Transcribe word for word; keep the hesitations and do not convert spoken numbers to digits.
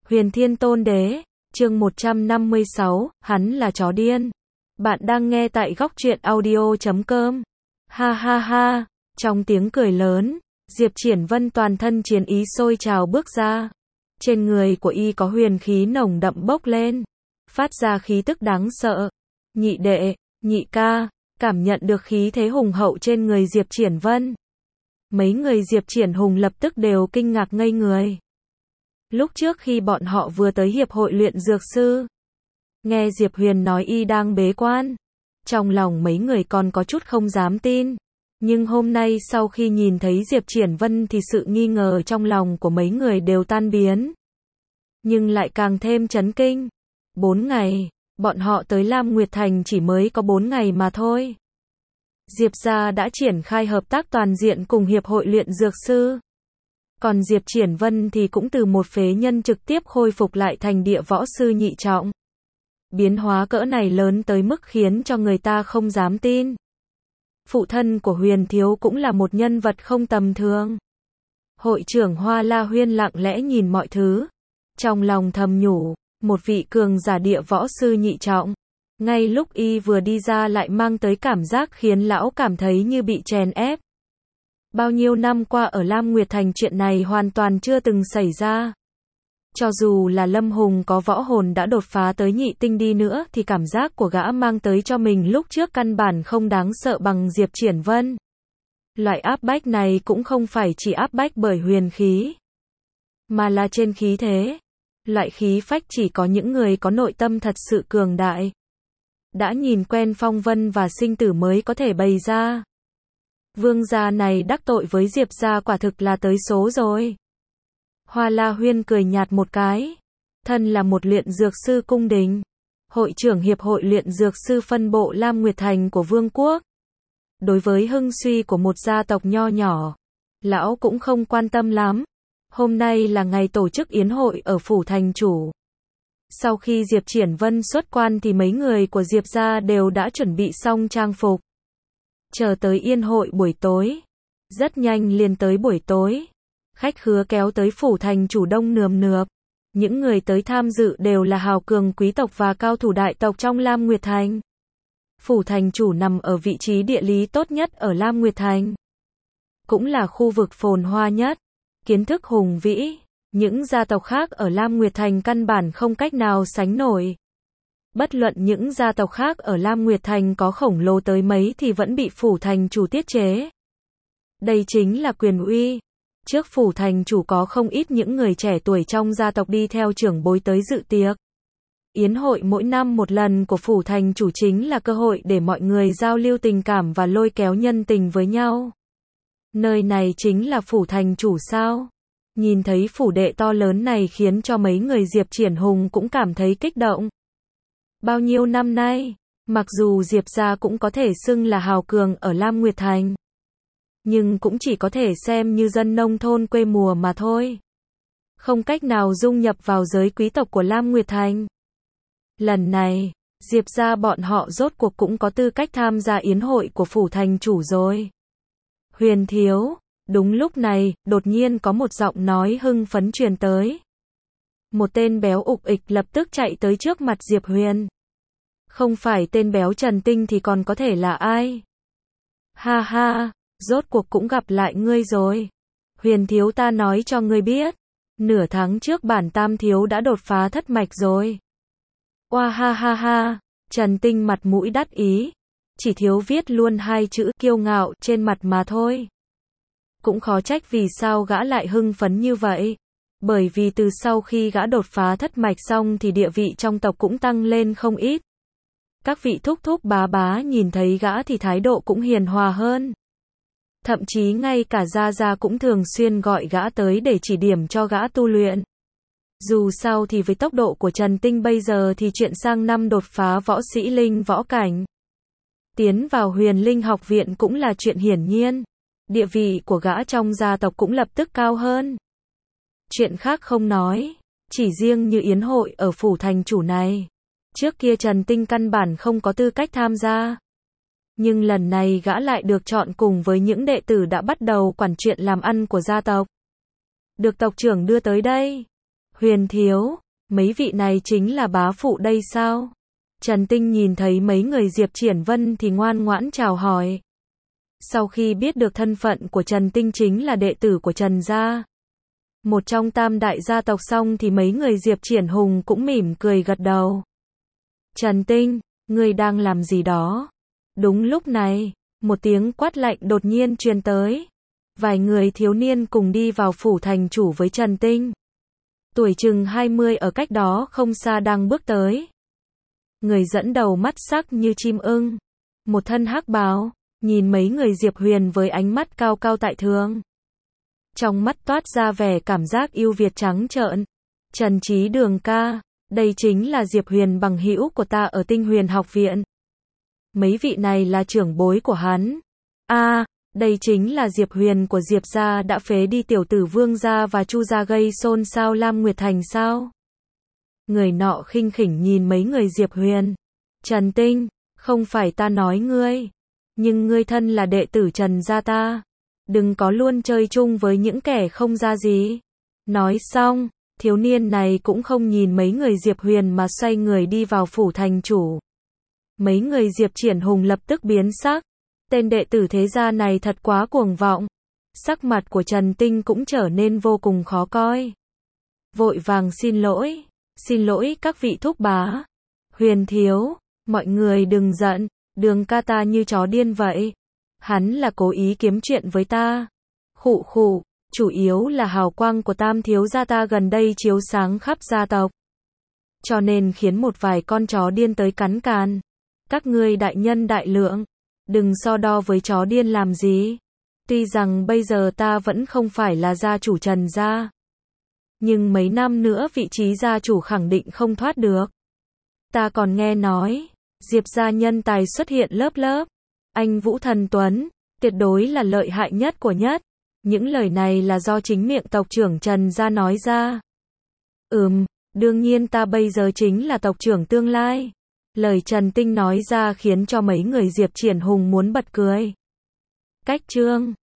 Huyền Thiên Tôn Đế, chương một trăm năm mươi sáu, hắn là chó điên. Bạn đang nghe tại góc truyện audio chấm com. Ha ha ha, trong tiếng cười lớn, Diệp Triển Vân toàn thân chiến ý sôi trào bước ra. Trên người của y có huyền khí nồng đậm bốc lên, phát ra khí tức đáng sợ. Nhị đệ, nhị ca, cảm nhận được khí thế hùng hậu trên người Diệp Triển Vân. Mấy người Diệp Triển Hùng lập tức đều kinh ngạc ngây người. Lúc trước khi bọn họ vừa tới hiệp hội luyện dược sư, nghe Diệp Huyền nói y đang bế quan, trong lòng mấy người còn có chút không dám tin. Nhưng hôm nay sau khi nhìn thấy Diệp Triển Vân thì sự nghi ngờ trong lòng của mấy người đều tan biến. Nhưng lại càng thêm chấn kinh. Bốn ngày, bọn họ tới Lam Nguyệt Thành chỉ mới có bốn ngày mà thôi. Diệp gia đã triển khai hợp tác toàn diện cùng hiệp hội luyện dược sư. Còn Diệp Triển Vân thì cũng từ một phế nhân trực tiếp khôi phục lại thành địa võ sư nhị trọng. Biến hóa cỡ này lớn tới mức khiến cho người ta không dám tin. Phụ thân của Huyền Thiếu cũng là một nhân vật không tầm thường. Hội trưởng Hoa La Huyên lặng lẽ nhìn mọi thứ, trong lòng thầm nhủ, một vị cường giả địa võ sư nhị trọng. Ngay lúc y vừa đi ra lại mang tới cảm giác khiến lão cảm thấy như bị chèn ép. Bao nhiêu năm qua ở Lam Nguyệt Thành chuyện này hoàn toàn chưa từng xảy ra. Cho dù là Lâm Hùng có võ hồn đã đột phá tới nhị tinh đi nữa thì cảm giác của gã mang tới cho mình lúc trước căn bản không đáng sợ bằng Diệp Triển Vân. Loại áp bách này cũng không phải chỉ áp bách bởi huyền khí, mà là trên khí thế. Loại khí phách chỉ có những người có nội tâm thật sự cường đại, đã nhìn quen phong vân và sinh tử mới có thể bày ra. Vương gia này đắc tội với Diệp gia quả thực là tới số rồi. Hoa La Huyên cười nhạt một cái. Thân là một luyện dược sư cung đình, hội trưởng hiệp hội luyện dược sư phân bộ Lam Nguyệt Thành của Vương quốc. Đối với hưng suy của một gia tộc nho nhỏ, lão cũng không quan tâm lắm. Hôm nay là ngày tổ chức yến hội ở phủ thành chủ. Sau khi Diệp Triển Vân xuất quan thì mấy người của Diệp gia đều đã chuẩn bị xong trang phục. Chờ tới yến hội buổi tối. Rất nhanh liền tới buổi tối. Khách khứa kéo tới phủ thành chủ đông nườm nượp. Những người tới tham dự đều là hào cường quý tộc và cao thủ đại tộc trong Lam Nguyệt Thành. Phủ thành chủ nằm ở vị trí địa lý tốt nhất ở Lam Nguyệt Thành, cũng là khu vực phồn hoa nhất, kiến thức hùng vĩ. Những gia tộc khác ở Lam Nguyệt Thành căn bản không cách nào sánh nổi. Bất luận những gia tộc khác ở Lam Nguyệt Thành có khổng lồ tới mấy thì vẫn bị phủ thành chủ tiết chế. Đây chính là quyền uy. Trước phủ thành chủ có không ít những người trẻ tuổi trong gia tộc đi theo trưởng bối tới dự tiệc. Yến hội mỗi năm một lần của phủ thành chủ chính là cơ hội để mọi người giao lưu tình cảm và lôi kéo nhân tình với nhau. Nơi này chính là phủ thành chủ sao? Nhìn thấy phủ đệ to lớn này khiến cho mấy người Diệp Triển Hùng cũng cảm thấy kích động. Bao nhiêu năm nay, mặc dù Diệp gia cũng có thể xưng là hào cường ở Lam Nguyệt Thành, nhưng cũng chỉ có thể xem như dân nông thôn quê mùa mà thôi. Không cách nào dung nhập vào giới quý tộc của Lam Nguyệt Thành. Lần này, Diệp gia bọn họ rốt cuộc cũng có tư cách tham gia yến hội của phủ thành chủ rồi. Huyền Thiếu. Đúng lúc này, đột nhiên có một giọng nói hưng phấn truyền tới. Một tên béo ục ịch lập tức chạy tới trước mặt Diệp Huyền. Không phải tên béo Trần Tinh thì còn có thể là ai? Ha ha, rốt cuộc cũng gặp lại ngươi rồi. Huyền Thiếu, ta nói cho ngươi biết, nửa tháng trước bản Tam Thiếu đã đột phá thất mạch rồi. Oa ha ha ha, Trần Tinh mặt mũi đắc ý, chỉ thiếu viết luôn hai chữ kiêu ngạo trên mặt mà thôi. Cũng khó trách vì sao gã lại hưng phấn như vậy. Bởi vì từ sau khi gã đột phá thất mạch xong thì địa vị trong tộc cũng tăng lên không ít. Các vị thúc thúc bá bá nhìn thấy gã thì thái độ cũng hiền hòa hơn. Thậm chí ngay cả gia gia cũng thường xuyên gọi gã tới để chỉ điểm cho gã tu luyện. Dù sao thì với tốc độ của Trần Tinh bây giờ thì chuyện sang năm đột phá võ sĩ linh võ cảnh, tiến vào Huyền Linh học viện cũng là chuyện hiển nhiên. Địa vị của gã trong gia tộc cũng lập tức cao hơn. Chuyện khác không nói, chỉ riêng như yến hội ở phủ thành chủ này, trước kia Trần Tinh căn bản không có tư cách tham gia. Nhưng lần này gã lại được chọn cùng với những đệ tử đã bắt đầu quản chuyện làm ăn của gia tộc. Được tộc trưởng đưa tới đây. Huyền thiếu, mấy vị này chính là bá phụ đây sao? Trần Tinh nhìn thấy mấy người Diệp Triển Vân thì ngoan ngoãn chào hỏi. Sau khi biết được thân phận của Trần Tinh chính là đệ tử của Trần gia, một trong tam đại gia tộc, xong thì mấy người Diệp Triển Hùng cũng mỉm cười gật đầu. Trần Tinh, ngươi đang làm gì đó? Đúng lúc này, một tiếng quát lạnh đột nhiên truyền tới. Vài người thiếu niên cùng đi vào phủ thành chủ với Trần Tinh. Tuổi chừng hai mươi ở cách đó không xa đang bước tới. Người dẫn đầu mắt sắc như chim ưng, một thân hắc bào, nhìn mấy người Diệp Huyền với ánh mắt cao cao tại thượng. Trong mắt toát ra vẻ cảm giác yêu Việt trắng trợn. Trần Trí Đường ca, đây chính là Diệp Huyền bằng hữu của ta ở Tinh Huyền học viện. Mấy vị này là trưởng bối của hắn. A, à, đây chính là Diệp Huyền của Diệp gia đã phế đi tiểu tử Vương gia và Chu gia gây xôn xao Lam Nguyệt Thành sao? Người nọ khinh khỉnh nhìn mấy người Diệp Huyền. Trần Tinh, không phải ta nói ngươi, nhưng ngươi thân là đệ tử Trần gia ta, đừng có luôn chơi chung với những kẻ không ra gì. Nói xong, thiếu niên này cũng không nhìn mấy người Diệp Huyền mà xoay người đi vào phủ thành chủ. Mấy người Diệp Triển Hùng lập tức biến sắc. Tên đệ tử thế gia này thật quá cuồng vọng. Sắc mặt của Trần Tinh cũng trở nên vô cùng khó coi. Vội vàng xin lỗi. Xin lỗi các vị thúc bá. Huyền thiếu, mọi người đừng giận, Đường ca ta như chó điên vậy. Hắn là cố ý kiếm chuyện với ta. Khụ khụ, chủ yếu là hào quang của Tam thiếu gia ta gần đây chiếu sáng khắp gia tộc, cho nên khiến một vài con chó điên tới cắn càn. Các ngươi đại nhân đại lượng, đừng so đo với chó điên làm gì. Tuy rằng bây giờ ta vẫn không phải là gia chủ Trần gia, nhưng mấy năm nữa vị trí gia chủ khẳng định không thoát được. Ta còn nghe nói, Diệp gia nhân tài xuất hiện lớp lớp. Anh Vũ Thần Tuấn, tuyệt đối là lợi hại nhất của nhất. Những lời này là do chính miệng tộc trưởng Trần gia nói ra. Ừm, đương nhiên ta bây giờ chính là tộc trưởng tương lai. Lời Trần Tinh nói ra khiến cho mấy người Diệp Triển Hùng muốn bật cười. Cách chương